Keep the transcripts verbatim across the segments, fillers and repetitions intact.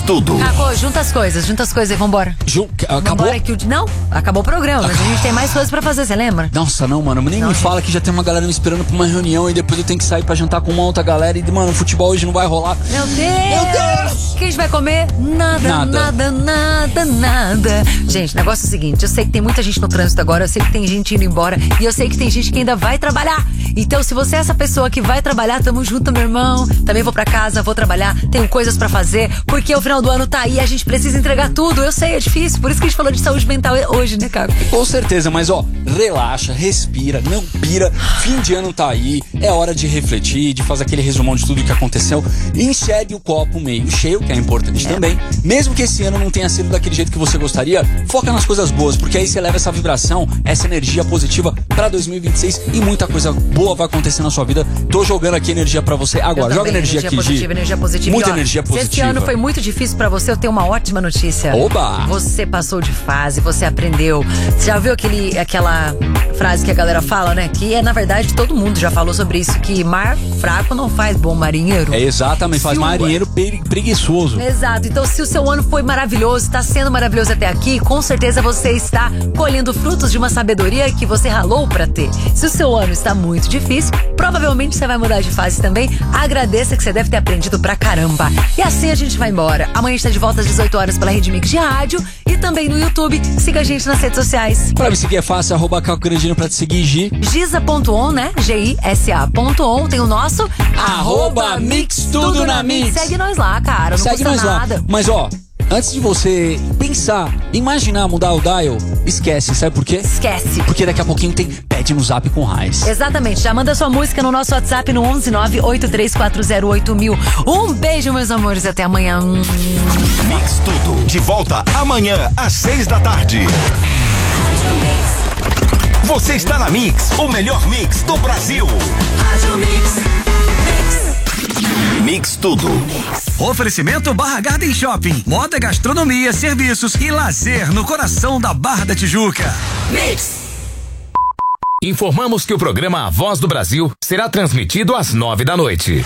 Tudo. Acabou, junta as coisas, junta as coisas e vambora. Ju, acabou? Vambora que o... Não, acabou o programa, mas a gente tem mais coisas pra fazer, você lembra? Nossa, não, mano, nem Não, me gente. fala que já tem uma galera me esperando pra uma reunião e depois eu tenho que sair pra jantar com uma outra galera e, mano, o futebol hoje não vai rolar. Meu Deus! Meu Deus! O que a gente vai comer? Nada, Nada. nada, nada, nada. Gente, o negócio é o seguinte, eu sei que tem muita gente no trânsito agora, eu sei que tem gente indo embora e eu sei que tem gente que ainda vai trabalhar. Então, se você é essa pessoa que vai trabalhar, tamo junto, meu irmão. Também vou pra casa, vou trabalhar, tenho coisas pra fazer, porque o final do ano tá aí, a gente precisa entregar tudo. Eu sei, é difícil, por isso que a gente falou de saúde mental hoje, né, Caco? Com certeza, mas ó, relaxa, respira, não pira. Fim de ano tá aí, é hora de refletir, de fazer aquele resumão de tudo que aconteceu. Enxergue o copo meio cheio, que é importante É. também. Mesmo que esse ano não tenha sido daquele jeito que você gostaria, foca nas coisas boas, porque aí você leva essa vibração, essa energia positiva pra dois mil e vinte e seis e muita coisa boa vai acontecer na sua vida. Tô jogando aqui energia pra você agora. Eu Joga também, energia, aqui, positiva, Gi. energia positiva. Muita E, ó, energia se positiva. esse ano foi muito difícil pra você, eu tenho uma ótima notícia. Oba! Você passou de fase, você aprendeu. Você já viu aquele, aquela frase que a galera fala, né? Que é, na verdade, todo mundo já falou sobre isso, que mar fraco não faz bom marinheiro. É exatamente, faz Se o- marinheiro pre- preguiçoso. Exato, então se o seu ano foi maravilhoso, está sendo maravilhoso até aqui, com certeza você está colhendo frutos de uma sabedoria que você ralou pra ter. Se o seu ano está muito difícil, provavelmente você vai mudar de fase também. Agradeça que você deve ter aprendido pra caramba. E assim a gente vai embora. Amanhã está de volta às dezoito horas pela Rede Mix de Rádio e também no YouTube. Siga a gente nas redes sociais. Pra me seguir é fácil, arroba Caco Grandino pra te seguir, Gi. Giza ponto on, né? G I S A ponto on. Tem o nosso Arroba Mix Tudo na Mix. Segue nós lá, cara. Não Segue custa nós nada. lá. Mas ó, antes de você pensar, imaginar mudar o dial, esquece, sabe por quê? Esquece. Porque daqui a pouquinho tem Pede no Zap com Raiz. Exatamente, já manda sua música no nosso WhatsApp no onze nove oito três quatro zero oito mil. Um beijo, meus amores, até amanhã. Mix Tudo. De volta amanhã, às seis da tarde. Você está na Mix, o melhor mix do Brasil. Mix Tudo. Oferecimento Barra Garden Shopping. Moda, gastronomia, serviços e lazer no coração da Barra da Tijuca. Mix. Informamos que o programa A Voz do Brasil será transmitido às nove da noite.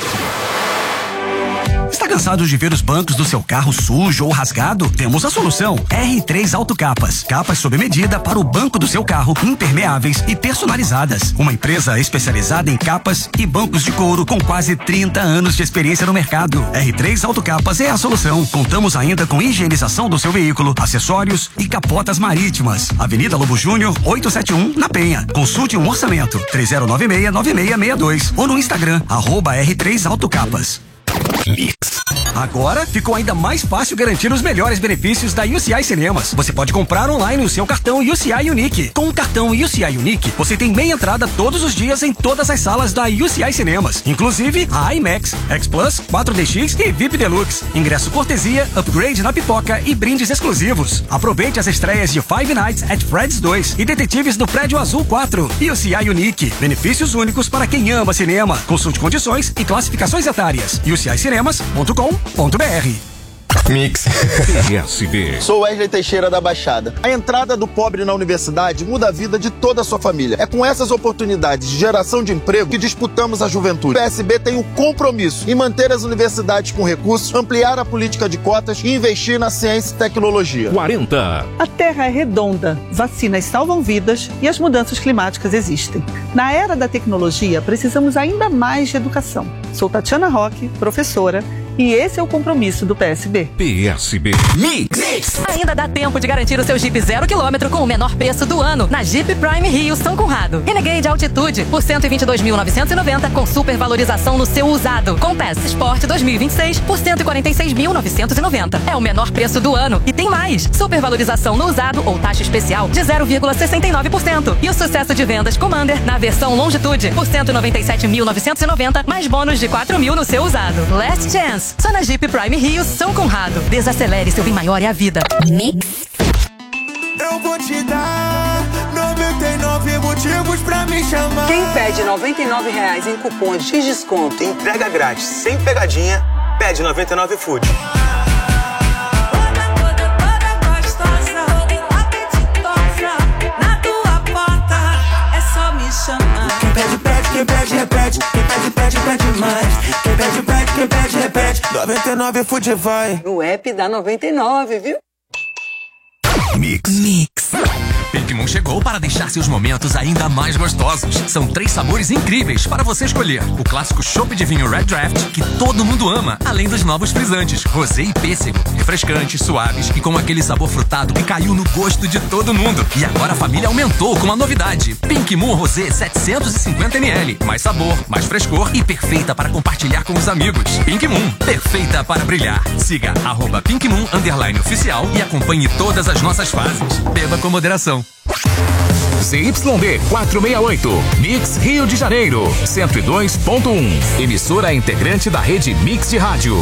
Está cansado de ver os bancos do seu carro sujo ou rasgado? Temos a solução. R três Autocapas. Capas sob medida para o banco do seu carro, impermeáveis e personalizadas. Uma empresa especializada em capas e bancos de couro com quase trinta anos de experiência no mercado. R três Autocapas é a solução. Contamos ainda com higienização do seu veículo, acessórios e capotas marítimas. Avenida Lobo Júnior, oitocentos e setenta e um, na Penha. Consulte um orçamento. três zero nove seis nove seis seis dois ou no Instagram, arroba R três Autocapas. Mix. Agora ficou ainda mais fácil garantir os melhores benefícios da U C I Cinemas. Você pode comprar online o seu cartão U C I Unique. Com o cartão U C I Unique, você tem meia entrada todos os dias em todas as salas da U C I Cinemas, inclusive a IMAX, X Plus, quatro D X e V I P Deluxe. Ingresso cortesia, upgrade na pipoca e brindes exclusivos. Aproveite as estreias de Five Nights at Freddy's dois e Detetives do Prédio Azul quatro. U C I Unique. Benefícios únicos para quem ama cinema. Consulte condições e classificações etárias. u c i cinemas ponto com ponto b r. Mix. P S B. Sou Wesley Teixeira da Baixada. A entrada do pobre na universidade muda a vida de toda a sua família. É com essas oportunidades de geração de emprego que disputamos a juventude. O P S B tem o compromisso em manter as universidades com recursos, ampliar a política de cotas e investir na ciência e tecnologia. quarenta. A Terra é redonda, vacinas salvam vidas e as mudanças climáticas existem. Na era da tecnologia, precisamos ainda mais de educação. Sou Tatiana Roque, professora, e esse é o compromisso do P S B. P S B. Mix. Ainda dá tempo de garantir o seu Jeep zero quilômetro com o menor preço do ano na Jeep Prime Rio São Conrado. Renegade Altitude por cento e vinte e dois mil novecentos e noventa com supervalorização no seu usado. Compass Sport dois mil e vinte e seis por cento e quarenta e seis mil novecentos e noventa. É o menor preço do ano e tem mais. Supervalorização no usado ou taxa especial de zero vírgula sessenta e nove por cento. E o sucesso de vendas Commander na versão Longitude por cento e noventa e sete mil novecentos e noventa mais bônus de quatro mil no seu usado. Last Chance. Só na Jeep Prime Rio São Conrado. Desacelere, seu bem maior é a vida. Mix. Eu vou te dar noventa e nove motivos pra me chamar. Quem pede noventa e nove reais em cupons de desconto, Entrega grátis, sem pegadinha, pede noventa e nove Food. Quem pede, pede, quem pede, repete. Quem pede, pede, pede mais. Quem pede, pede, Quem pede, repete. noventa e nove Food vai. No app da noventa e nove, viu? Mix. Mix. Pink Moon chegou para deixar seus momentos ainda mais gostosos. São três sabores incríveis para você escolher. O clássico chopp de vinho Red Draft, que todo mundo ama, além dos novos frisantes, rosé e pêssego. Refrescantes, suaves e com aquele sabor frutado que caiu no gosto de todo mundo. E agora a família aumentou com uma novidade. Pink Moon Rosé setecentos e cinquenta mililitros. Mais sabor, mais frescor e perfeita para compartilhar com os amigos. Pink Moon, perfeita para brilhar. Siga arroba Pink Moon underline oficial e acompanhe todas as nossas fases. Beba com moderação. Z Y D quatrocentos e sessenta e oito, Mix Rio de Janeiro, cento e dois ponto um. Emissora integrante da rede Mix de rádio.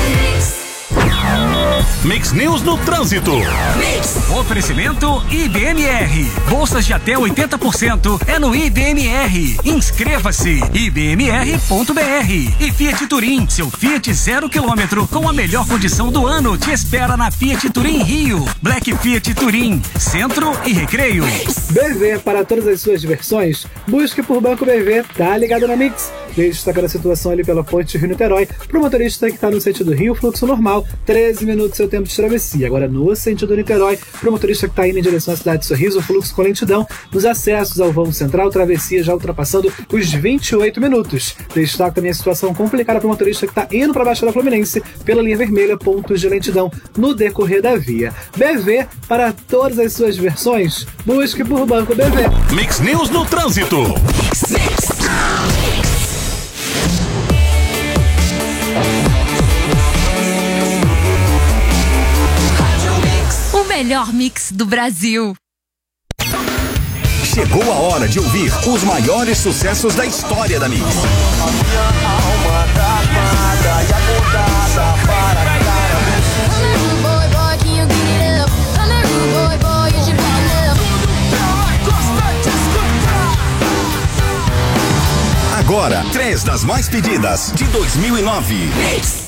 Mix News no trânsito. Oferecimento I B M R. Bolsas de até oitenta por cento é no I B M R. Inscreva-se i b m r ponto b r. E Fiat Turim, seu Fiat zero quilômetro com a melhor condição do ano, te espera na Fiat Turim Rio. Black Fiat Turim, Centro e Recreio. B V para todas as suas diversões. Busque por Banco B V. Tá ligado na Mix? Desde destacar a situação ali pela ponte Rio-Niterói, pro motorista que está no sentido Rio, fluxo normal, treze minutos seu tempo de travessia. Agora no sentido Niterói, pro motorista que está indo em direção à cidade de Sorriso, fluxo com lentidão, nos acessos ao vão central, travessia já ultrapassando os vinte e oito minutos. Destaco também a situação complicada pro motorista que está indo para Baixada Fluminense, pela linha vermelha, pontos de lentidão no decorrer da via. B V, para todas as suas versões, busque por Banco B V. Mix News no trânsito. Mix, mix. O melhor mix do Brasil. Chegou a hora de ouvir os maiores sucessos da história da Mix. Agora, três das mais pedidas de dois mil e nove. Mix.